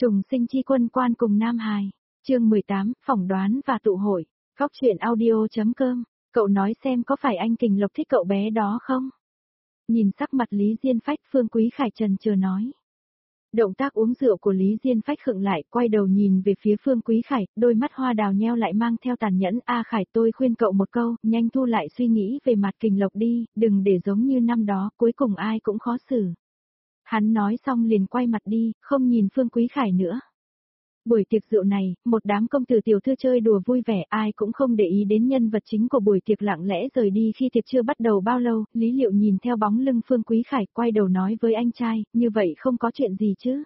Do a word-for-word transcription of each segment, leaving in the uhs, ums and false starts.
Trùng sinh chi quân quan cùng Nam Hài. Chương mười tám, phỏng đoán và tụ hội. Góc truyện audio.com. Cậu nói xem có phải anh Kình Lộc thích cậu bé đó không? Nhìn sắc mặt Lý Diên Phách, Phương Quý Khải trần chờ nói. Động tác uống rượu của Lý Diên Phách khựng lại, quay đầu nhìn về phía Phương Quý Khải, đôi mắt hoa đào nheo lại mang theo tàn nhẫn. A Khải, tôi khuyên cậu một câu, nhanh thu lại suy nghĩ về mặt Kình Lộc đi, đừng để giống như năm đó, cuối cùng ai cũng khó xử. Hắn nói xong liền quay mặt đi, không nhìn Phương Quý Khải nữa. Buổi tiệc rượu này, một đám công tử tiểu thư chơi đùa vui vẻ, ai cũng không để ý đến nhân vật chính của buổi tiệc lặng lẽ rời đi khi tiệc chưa bắt đầu bao lâu. Lý Liệu nhìn theo bóng lưng Phương Quý Khải, quay đầu nói với anh trai, như vậy không có chuyện gì chứ?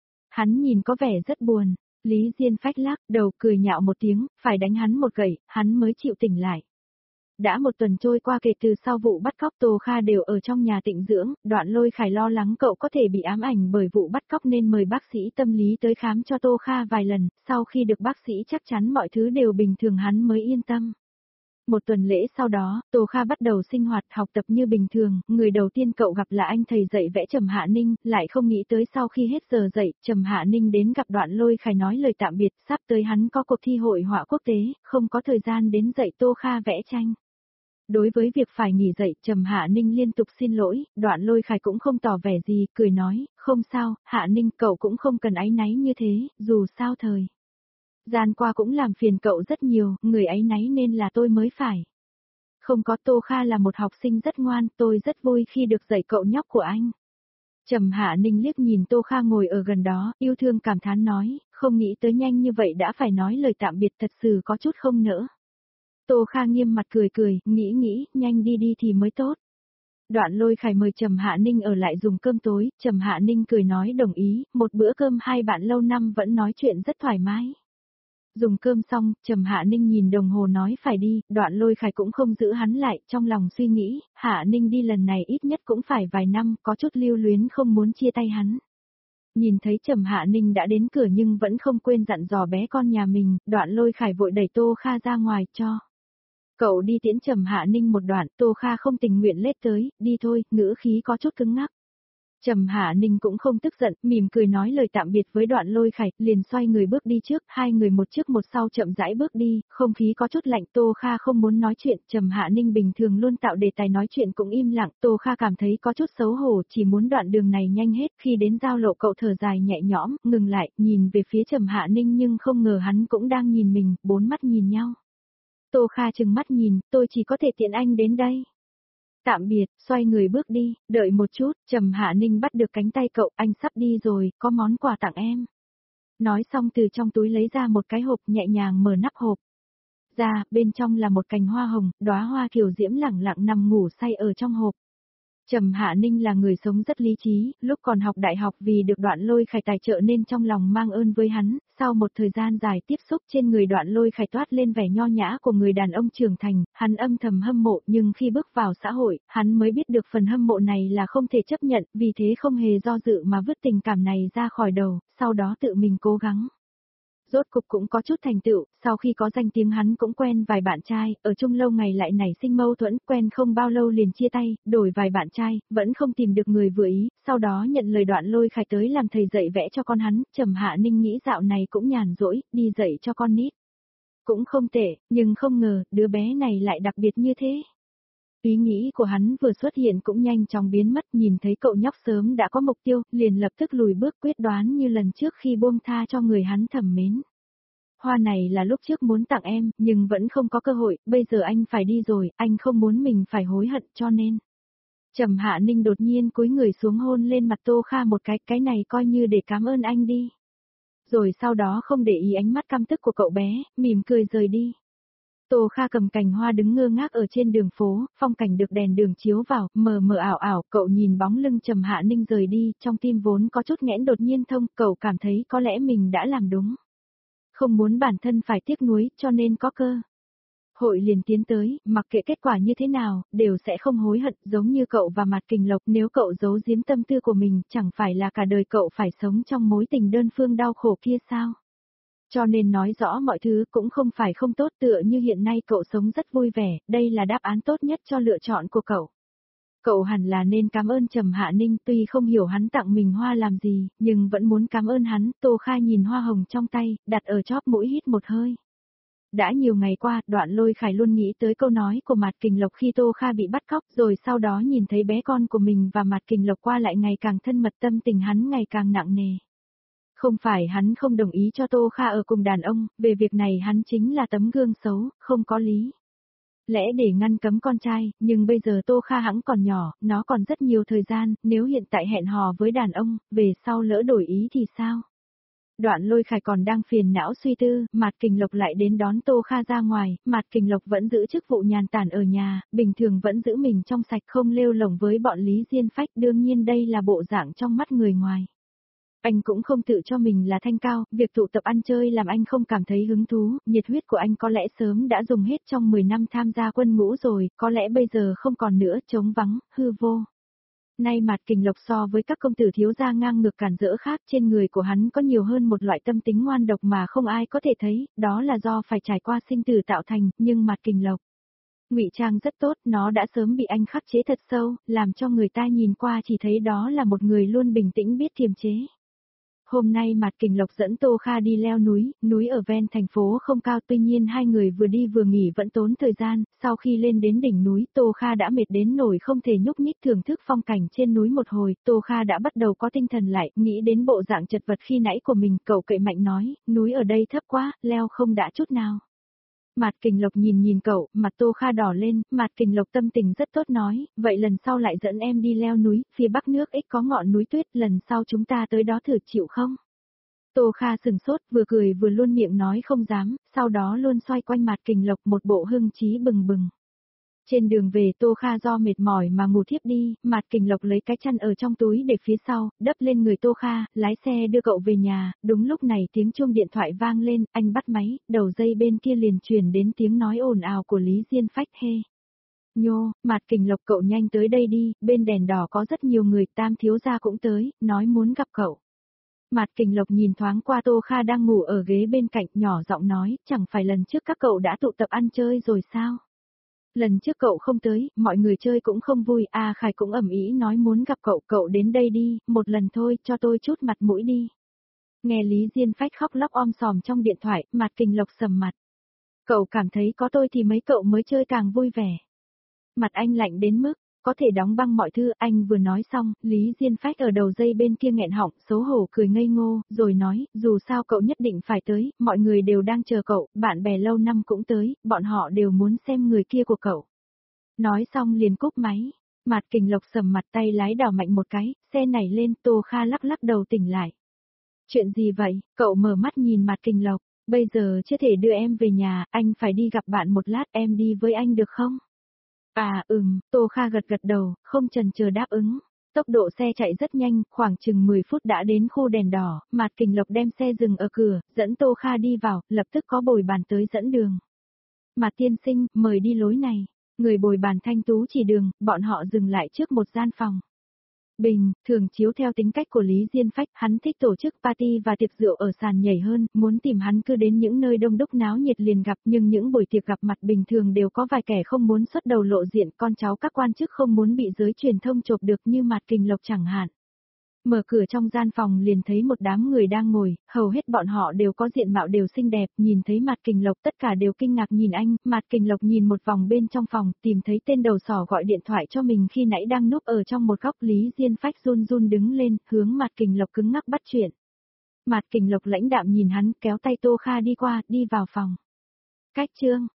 Hắn nhìn có vẻ rất buồn. Lý Diên Phách lắc đầu cười nhạo một tiếng, phải đánh hắn một gậy, hắn mới chịu tỉnh lại. Đã một tuần trôi qua kể từ sau vụ bắt cóc, Tô Kha đều ở trong nhà tịnh dưỡng. Đoạn Lôi Khải lo lắng cậu có thể bị ám ảnh bởi vụ bắt cóc nên mời bác sĩ tâm lý tới khám cho Tô Kha vài lần. Sau khi được bác sĩ chắc chắn mọi thứ đều bình thường hắn mới yên tâm. Một tuần lễ sau đó, Tô Kha bắt đầu sinh hoạt học tập như bình thường. Người đầu tiên cậu gặp là anh thầy dạy vẽ Trầm Hạ Ninh, lại không nghĩ tới sau khi hết giờ dạy, Trầm Hạ Ninh đến gặp Đoạn Lôi Khải nói lời tạm biệt. Sắp tới hắn có cuộc thi hội họa quốc tế, không có thời gian đến dạy Tô Kha vẽ tranh. Đối với việc phải nghỉ dậy, Trầm Hạ Ninh liên tục xin lỗi. Đoạn Lôi Khải cũng không tỏ vẻ gì, cười nói, không sao, Hạ Ninh, cậu cũng không cần áy náy như thế, dù sao thời gian qua cũng làm phiền cậu rất nhiều, người áy náy nên là tôi mới phải. Không có, Tô Kha là một học sinh rất ngoan, tôi rất vui khi được dạy cậu nhóc của anh. Trầm Hạ Ninh liếc nhìn Tô Kha ngồi ở gần đó, yêu thương cảm thán nói, không nghĩ tới nhanh như vậy đã phải nói lời tạm biệt, thật sự có chút không nỡ. Tô Kha nghiêm mặt cười cười, nghĩ nghĩ, nhanh đi đi thì mới tốt. Đoạn Lôi Khải mời Trầm Hạ Ninh ở lại dùng cơm tối, Trầm Hạ Ninh cười nói đồng ý, một bữa cơm hai bạn lâu năm vẫn nói chuyện rất thoải mái. Dùng cơm xong, Trầm Hạ Ninh nhìn đồng hồ nói phải đi, Đoạn Lôi Khải cũng không giữ hắn lại, trong lòng suy nghĩ, Hạ Ninh đi lần này ít nhất cũng phải vài năm, có chút lưu luyến không muốn chia tay hắn. Nhìn thấy Trầm Hạ Ninh đã đến cửa nhưng vẫn không quên dặn dò bé con nhà mình, Đoạn Lôi Khải vội đẩy Tô Kha ra ngoài cho. Cậu đi tiễn Trầm Hạ Ninh một đoạn, Tô Kha không tình nguyện lết tới, đi thôi, ngữ khí có chút cứng ngắc. Trầm Hạ Ninh cũng không tức giận, mỉm cười nói lời tạm biệt với Đoạn Lôi Khải, liền xoay người bước đi trước, hai người một trước một sau chậm rãi bước đi, không khí có chút lạnh. Tô Kha không muốn nói chuyện, Trầm Hạ Ninh bình thường luôn tạo đề tài nói chuyện cũng im lặng, Tô Kha cảm thấy có chút xấu hổ, chỉ muốn đoạn đường này nhanh hết. Khi đến giao lộ cậu thở dài nhẹ nhõm, ngừng lại, nhìn về phía Trầm Hạ Ninh nhưng không ngờ hắn cũng đang nhìn mình, bốn mắt nhìn nhau. Tô Kha trừng mắt nhìn, tôi chỉ có thể tiện anh đến đây. Tạm biệt, xoay người bước đi, đợi một chút, Trầm Hạ Ninh bắt được cánh tay cậu, anh sắp đi rồi, có món quà tặng em. Nói xong từ trong túi lấy ra một cái hộp, nhẹ nhàng mở nắp hộp. Ra, bên trong là một cành hoa hồng, đóa hoa kiều diễm lẳng lặng nằm ngủ say ở trong hộp. Trầm Hạ Ninh là người sống rất lý trí, lúc còn học đại học vì được Đoạn Lôi Khải tài trợ nên trong lòng mang ơn với hắn, sau một thời gian dài tiếp xúc trên người Đoạn Lôi Khải toát lên vẻ nho nhã của người đàn ông trưởng thành, hắn âm thầm hâm mộ nhưng khi bước vào xã hội, hắn mới biết được phần hâm mộ này là không thể chấp nhận, vì thế không hề do dự mà vứt tình cảm này ra khỏi đầu, sau đó tự mình cố gắng. Rốt cục cũng có chút thành tựu, sau khi có danh tiếng hắn cũng quen vài bạn trai, ở chung lâu ngày lại nảy sinh mâu thuẫn, quen không bao lâu liền chia tay, đổi vài bạn trai, vẫn không tìm được người vừa ý, sau đó nhận lời Đoạn Lôi Khải tới làm thầy dạy vẽ cho con hắn. Trầm Hạ Ninh nghĩ dạo này cũng nhàn rỗi, đi dạy cho con nít. Cũng không tệ, nhưng không ngờ, đứa bé này lại đặc biệt như thế. Ý nghĩ của hắn vừa xuất hiện cũng nhanh chóng biến mất, nhìn thấy cậu nhóc sớm đã có mục tiêu, liền lập tức lùi bước quyết đoán như lần trước khi buông tha cho người hắn thầm mến. Hoa này là lúc trước muốn tặng em, nhưng vẫn không có cơ hội, bây giờ anh phải đi rồi, anh không muốn mình phải hối hận cho nên. Trầm Hạ Ninh đột nhiên cúi người xuống hôn lên mặt Tô Kha một cái, cái này coi như để cảm ơn anh đi. Rồi sau đó không để ý ánh mắt căm tức của cậu bé, mỉm cười rời đi. Tô Kha cầm cành hoa đứng ngơ ngác ở trên đường phố, phong cảnh được đèn đường chiếu vào, mờ mờ ảo ảo, cậu nhìn bóng lưng Trầm Hạ Ninh rời đi, trong tim vốn có chút nghẽn đột nhiên thông, cậu cảm thấy có lẽ mình đã làm đúng. Không muốn bản thân phải tiếc nuối, cho nên có cơ hội liền tiến tới, mặc kệ kết quả như thế nào, đều sẽ không hối hận, giống như cậu và Mạt Kình Lộc, nếu cậu giấu giếm tâm tư của mình, chẳng phải là cả đời cậu phải sống trong mối tình đơn phương đau khổ kia sao? Cho nên nói rõ mọi thứ cũng không phải không tốt, tựa như hiện nay cậu sống rất vui vẻ, đây là đáp án tốt nhất cho lựa chọn của cậu. Cậu hẳn là nên cảm ơn Trầm Hạ Ninh, tuy không hiểu hắn tặng mình hoa làm gì, nhưng vẫn muốn cảm ơn hắn. Tô Kha nhìn hoa hồng trong tay, đặt ở chóp mũi hít một hơi. Đã nhiều ngày qua, Đoạn Lôi Khải luôn nghĩ tới câu nói của Mạt Kình Lộc khi Tô Kha bị bắt cóc, rồi sau đó nhìn thấy bé con của mình và Mạt Kình Lộc qua lại ngày càng thân mật, tâm tình hắn ngày càng nặng nề. Không phải hắn không đồng ý cho Tô Kha ở cùng đàn ông, về việc này hắn chính là tấm gương xấu, không có lý lẽ để ngăn cấm con trai, nhưng bây giờ Tô Kha hẵng còn nhỏ, nó còn rất nhiều thời gian, nếu hiện tại hẹn hò với đàn ông, về sau lỡ đổi ý thì sao? Đoạn Lôi Khải còn đang phiền não suy tư, Mạt Kình Lộc lại đến đón Tô Kha ra ngoài, Mạt Kình Lộc vẫn giữ chức vụ nhàn tản ở nhà, bình thường vẫn giữ mình trong sạch không lêu lổng với bọn Lý Diên Phách, đương nhiên đây là bộ dạng trong mắt người ngoài. Anh cũng không tự cho mình là thanh cao, việc tụ tập ăn chơi làm anh không cảm thấy hứng thú, nhiệt huyết của anh có lẽ sớm đã dùng hết trong mười năm tham gia quân ngũ rồi, có lẽ bây giờ không còn nữa, trống vắng, hư vô. Nay Mạt Kình Lộc so với các công tử thiếu gia ngang ngược cản rỡ khác, trên người của hắn có nhiều hơn một loại tâm tính ngoan độc mà không ai có thể thấy, đó là do phải trải qua sinh tử tạo thành, nhưng Mạt Kình Lộc ngụy trang rất tốt, nó đã sớm bị anh khắc chế thật sâu, làm cho người ta nhìn qua chỉ thấy đó là một người luôn bình tĩnh biết kiềm chế. Hôm nay Mạt Kình Lộc dẫn Tô Kha đi leo núi, núi ở ven thành phố không cao, tuy nhiên hai người vừa đi vừa nghỉ vẫn tốn thời gian, sau khi lên đến đỉnh núi Tô Kha đã mệt đến nỗi không thể nhúc nhích thưởng thức phong cảnh trên núi một hồi, Tô Kha đã bắt đầu có tinh thần lại, nghĩ đến bộ dạng chật vật khi nãy của mình, cậu cậy mạnh nói, núi ở đây thấp quá, leo không đã chút nào. Mạt Kình Lộc nhìn nhìn cậu, mặt Tô Kha đỏ lên, Mạt Kình Lộc tâm tình rất tốt nói, vậy lần sau lại dẫn em đi leo núi, phía bắc nước X có ngọn núi tuyết, lần sau chúng ta tới đó thử chịu không? Tô Kha sừng sốt, vừa cười vừa luôn miệng nói không dám, sau đó luôn xoay quanh Mạt Kình Lộc một bộ hưng trí bừng bừng. Trên đường về Tô Kha do mệt mỏi mà ngủ thiếp đi, Mạt Kình Lộc lấy cái chăn ở trong túi để phía sau, đắp lên người Tô Kha, lái xe đưa cậu về nhà, đúng lúc này tiếng chuông điện thoại vang lên, anh bắt máy, đầu dây bên kia liền truyền đến tiếng nói ồn ào của Lý Diên Phách hê. Nhô, Mạt Kình Lộc cậu nhanh tới đây đi, bên đèn đỏ có rất nhiều người, Tam thiếu gia cũng tới, nói muốn gặp cậu. Mạt Kình Lộc nhìn thoáng qua Tô Kha đang ngủ ở ghế bên cạnh, nhỏ giọng nói, chẳng phải lần trước các cậu đã tụ tập ăn chơi rồi sao? Lần trước cậu không tới, mọi người chơi cũng không vui, A Khải cũng ầm ĩ nói muốn gặp cậu, cậu đến đây đi, một lần thôi, cho tôi chút mặt mũi đi. Nghe Lý Diên Phách khóc lóc om sòm trong điện thoại, Mạt Kình Lộc sầm mặt. Cậu cảm thấy có tôi thì mấy cậu mới chơi càng vui vẻ. Mặt anh lạnh đến mức, có thể đóng băng mọi thứ, anh vừa nói xong, Lý Diên Phách ở đầu dây bên kia nghẹn họng, xấu hổ cười ngây ngô, rồi nói, dù sao cậu nhất định phải tới, mọi người đều đang chờ cậu, bạn bè lâu năm cũng tới, bọn họ đều muốn xem người kia của cậu. Nói xong liền cúp máy, Mạt Kình Lộc sầm mặt, tay lái đảo mạnh một cái, xe nảy lên, Tô Kha lắc lắc đầu tỉnh lại. Chuyện gì vậy? Cậu mở mắt nhìn Mạt Kình Lộc, bây giờ chưa thể đưa em về nhà, anh phải đi gặp bạn một lát, em đi với anh được không? À ừm, Tô Kha gật gật đầu, không chần chờ đáp ứng. Tốc độ xe chạy rất nhanh, khoảng chừng mười phút đã đến khu đèn đỏ, Mạt Kình Lộc đem xe dừng ở cửa, dẫn Tô Kha đi vào, lập tức có bồi bàn tới dẫn đường. Mạt tiên sinh, mời đi lối này. Người bồi bàn thanh tú chỉ đường, bọn họ dừng lại trước một gian phòng. Bình, thường chiếu theo tính cách của Lý Diên Phách, hắn thích tổ chức party và tiệc rượu ở sàn nhảy hơn, muốn tìm hắn cứ đến những nơi đông đúc náo nhiệt liền gặp, nhưng những buổi tiệc gặp mặt bình thường đều có vài kẻ không muốn xuất đầu lộ diện, con cháu các quan chức không muốn bị giới truyền thông chộp được như Mạt Kình Lộc chẳng hạn. Mở cửa trong gian phòng liền thấy một đám người đang ngồi, hầu hết bọn họ đều có diện mạo đều xinh đẹp, nhìn thấy Mạt Kình Lộc tất cả đều kinh ngạc nhìn anh, Mạt Kình Lộc nhìn một vòng bên trong phòng, tìm thấy tên đầu sỏ gọi điện thoại cho mình khi nãy đang núp ở trong một góc, Lý Diên Phách run run đứng lên, hướng Mạt Kình Lộc cứng ngắc bắt chuyện. Mạt Kình Lộc lãnh đạm nhìn hắn, kéo tay Tô Kha đi qua, đi vào phòng. Cách chương